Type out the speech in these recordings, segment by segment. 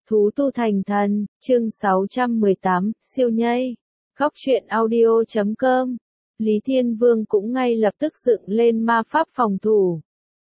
Thú tu thành thần, chương 618, siêu nhây. Góc truyện audio.com. Lý Thiên Vương cũng ngay lập tức dựng lên ma pháp phòng thủ.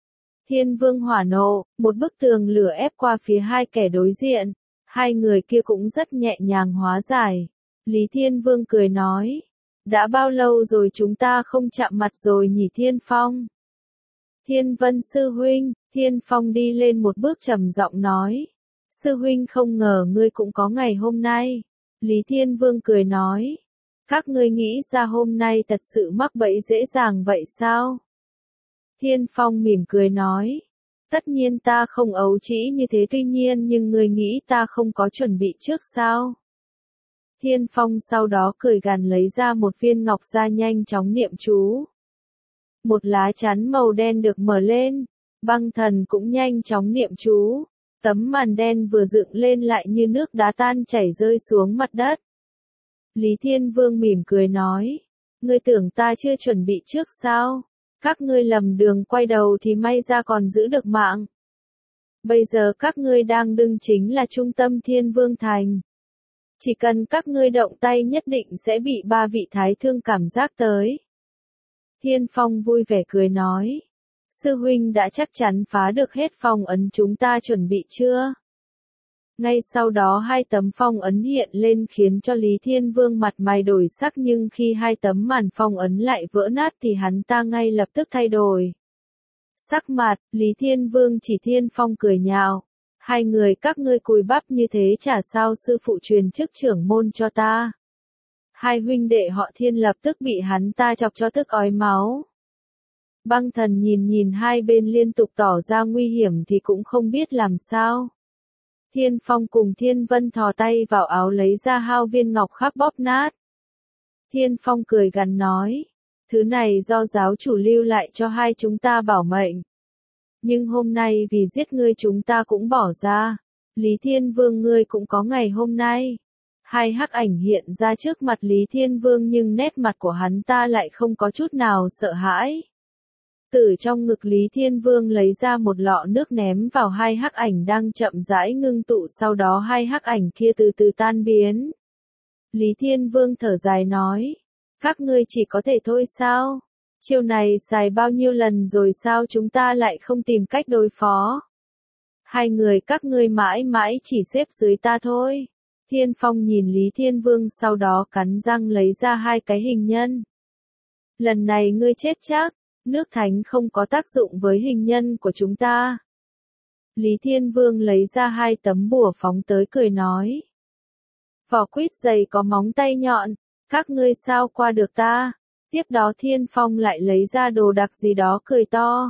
Thiên Vương hỏa nộ, một bức tường lửa ép qua phía hai kẻ đối diện. Hai người kia cũng rất nhẹ nhàng hóa giải. Lý Thiên Vương cười nói. Đã bao lâu rồi chúng ta không chạm mặt rồi nhỉ Thiên Phong? Thiên Vân sư huynh, Thiên Phong đi lên một bước trầm giọng nói. Sư huynh không ngờ ngươi cũng có ngày hôm nay. Lý Thiên Vương cười nói. Các ngươi nghĩ ra hôm nay thật sự mắc bẫy dễ dàng vậy sao? Thiên Phong mỉm cười nói. Tất nhiên ta không ấu trĩ như thế tuy nhiên nhưng ngươi nghĩ ta không có chuẩn bị trước sao? Thiên Phong sau đó cười gằn lấy ra một viên ngọc ra nhanh chóng niệm chú. Một lá chắn màu đen được mở lên, băng thần cũng nhanh chóng niệm chú. Tấm màn đen vừa dựng lên lại như nước đá tan chảy rơi xuống mặt đất. Lý Thiên Vương mỉm cười nói. Ngươi tưởng ta chưa chuẩn bị trước sao? Các ngươi lầm đường quay đầu thì may ra còn giữ được mạng. Bây giờ các ngươi đang đứng chính là trung tâm Thiên Vương Thành. Chỉ cần các ngươi động tay nhất định sẽ bị ba vị thái thương cảm giác tới. Thiên Phong vui vẻ cười nói. Sư huynh đã chắc chắn phá được hết phong ấn chúng ta chuẩn bị chưa? Ngay sau đó hai tấm phong ấn hiện lên khiến cho Lý Thiên Vương mặt mày đổi sắc nhưng khi hai tấm màn phong ấn lại vỡ nát thì hắn ta ngay lập tức thay đổi. Sắc mặt, Lý Thiên Vương chỉ Thiên Phong cười nhạo. Hai người các ngươi cùi bắp như thế chả sao sư phụ truyền chức trưởng môn cho ta. Hai huynh đệ họ Thiên lập tức bị hắn ta chọc cho tức ói máu. Băng thần nhìn hai bên liên tục tỏ ra nguy hiểm thì cũng không biết làm sao. Thiên Phong cùng Thiên Vân thò tay vào áo lấy ra hao viên ngọc khắc bóp nát. Thiên Phong cười gằn nói. Thứ này do giáo chủ lưu lại cho hai chúng ta bảo mệnh. Nhưng hôm nay vì giết ngươi chúng ta cũng bỏ ra. Lý Thiên Vương ngươi cũng có ngày hôm nay. Hai hắc ảnh hiện ra trước mặt Lý Thiên Vương nhưng nét mặt của hắn ta lại không có chút nào sợ hãi. Từ trong ngực Lý Thiên Vương lấy ra một lọ nước ném vào hai hắc ảnh đang chậm rãi ngưng tụ sau đó hai hắc ảnh kia từ từ tan biến. Lý Thiên Vương thở dài nói. Các ngươi chỉ có thể thôi sao? Chiêu này xài bao nhiêu lần rồi sao chúng ta lại không tìm cách đối phó? Hai người các ngươi mãi mãi chỉ xếp dưới ta thôi. Thiên Phong nhìn Lý Thiên Vương sau đó cắn răng lấy ra hai cái hình nhân. Lần này ngươi chết chắc. Nước thánh không có tác dụng với hình nhân của chúng ta. Lý Thiên Vương lấy ra hai tấm bùa phóng tới cười nói. Vỏ quýt dày có móng tay nhọn, các ngươi sao qua được ta? Tiếp đó Thiên Phong lại lấy ra đồ đặc gì đó cười to.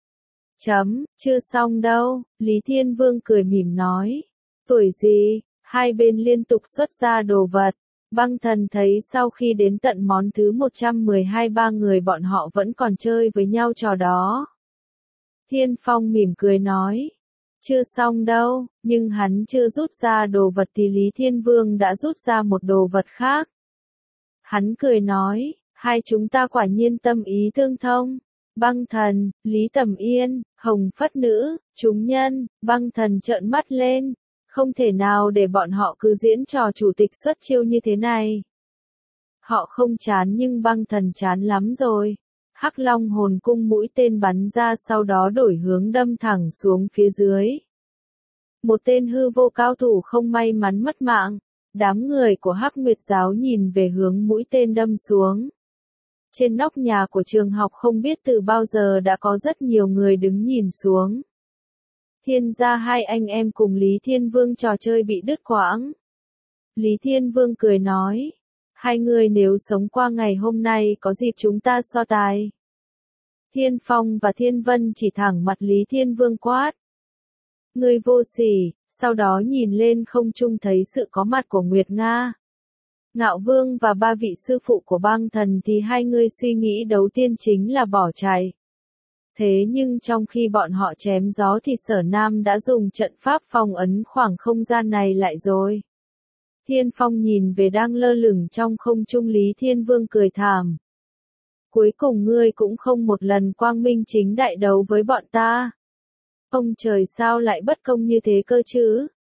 Chưa xong đâu, Lý Thiên Vương cười mỉm nói. Tuổi gì? Hai bên liên tục xuất ra đồ vật. Băng thần thấy sau khi đến tận món thứ 112 ba người bọn họ vẫn còn chơi với nhau trò đó. Thiên Phong mỉm cười nói. Chưa xong đâu, nhưng hắn chưa rút ra đồ vật thì Lý Thiên Vương đã rút ra một đồ vật khác. Hắn cười nói, hai chúng ta quả nhiên tâm ý tương thông. Băng thần, Lý Tầm Yên, Hồng Phất Nữ, chúng nhân, băng thần trợn mắt lên. Không thể nào để bọn họ cứ diễn trò chủ tịch xuất chiêu như thế này. Họ không chán nhưng băng thần chán lắm rồi. Hắc Long hồn cung mũi tên bắn ra sau đó đổi hướng đâm thẳng xuống phía dưới. Một tên hư vô cao thủ không may mắn mất mạng. Đám người của Hắc Nguyệt giáo nhìn về hướng mũi tên đâm xuống. Trên nóc nhà của trường học không biết từ bao giờ đã có rất nhiều người đứng nhìn xuống. Thiên gia hai anh em cùng Lý Thiên Vương trò chơi bị đứt quãng. Lý Thiên Vương cười nói. Hai người nếu sống qua ngày hôm nay có dịp chúng ta so tài. Thiên Phong và Thiên Vân chỉ thẳng mặt Lý Thiên Vương quát. Ngươi vô sỉ, sau đó nhìn lên không trung thấy sự có mặt của Nguyệt Nga. Ngạo Vương và ba vị sư phụ của băng thần thì hai người suy nghĩ đầu tiên chính là bỏ chạy. Thế nhưng trong khi bọn họ chém gió thì Sở Nam đã dùng trận pháp phong ấn khoảng không gian này lại rồi. Thiên Phong nhìn về đang lơ lửng trong không trung Lý Thiên Vương cười thảm. Cuối cùng ngươi cũng không một lần quang minh chính đại đấu với bọn ta. Ông trời sao lại bất công như thế cơ chứ?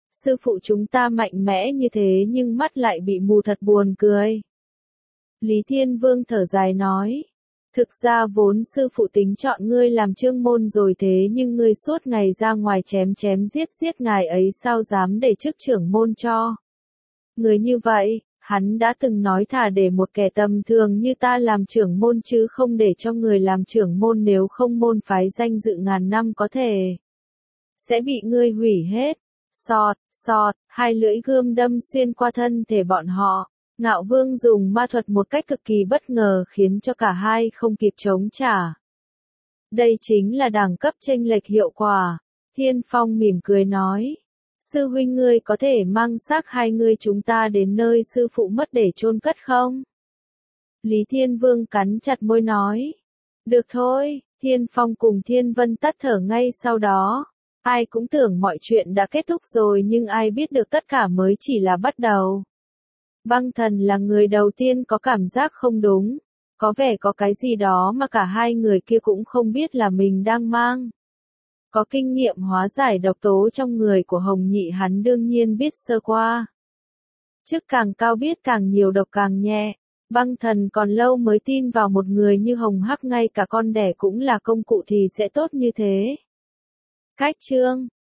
Sư phụ chúng ta mạnh mẽ như thế nhưng mắt lại bị mù thật buồn cười. Lý Thiên Vương thở dài nói. Thực ra vốn sư phụ tính chọn ngươi làm trương môn rồi thế nhưng ngươi suốt ngày ra ngoài chém chém giết giết ngài ấy sao dám để chức trưởng môn cho. Người như vậy, hắn đã từng nói thà để một kẻ tầm thường như ta làm trưởng môn chứ không để cho người làm trưởng môn, nếu không môn phái danh dự ngàn năm có thể sẽ bị ngươi hủy hết. Sọt, sọt, hai lưỡi gươm đâm xuyên qua thân thể bọn họ. Ngạo Vương dùng ma thuật một cách cực kỳ bất ngờ khiến cho cả hai không kịp chống trả. Đây chính là đẳng cấp chênh lệch hiệu quả. Thiên Phong mỉm cười nói. Sư huynh ngươi có thể mang xác hai người chúng ta đến nơi sư phụ mất để chôn cất không? Lý Thiên Vương cắn chặt môi nói. Được thôi, Thiên Phong cùng Thiên Vân tắt thở ngay sau đó. Ai cũng tưởng mọi chuyện đã kết thúc rồi nhưng ai biết được tất cả mới chỉ là bắt đầu. Băng Thần là người đầu tiên có cảm giác không đúng. Có vẻ có cái gì đó mà cả hai người kia cũng không biết là mình đang mang. Có kinh nghiệm hóa giải độc tố trong người của Hồng Nhị hắn đương nhiên biết sơ qua. Chức càng cao biết càng nhiều độc càng nhẹ. Băng Thần còn lâu mới tin vào một người như Hồng Hắc ngay cả con đẻ cũng là công cụ thì sẽ tốt như thế. Cách chương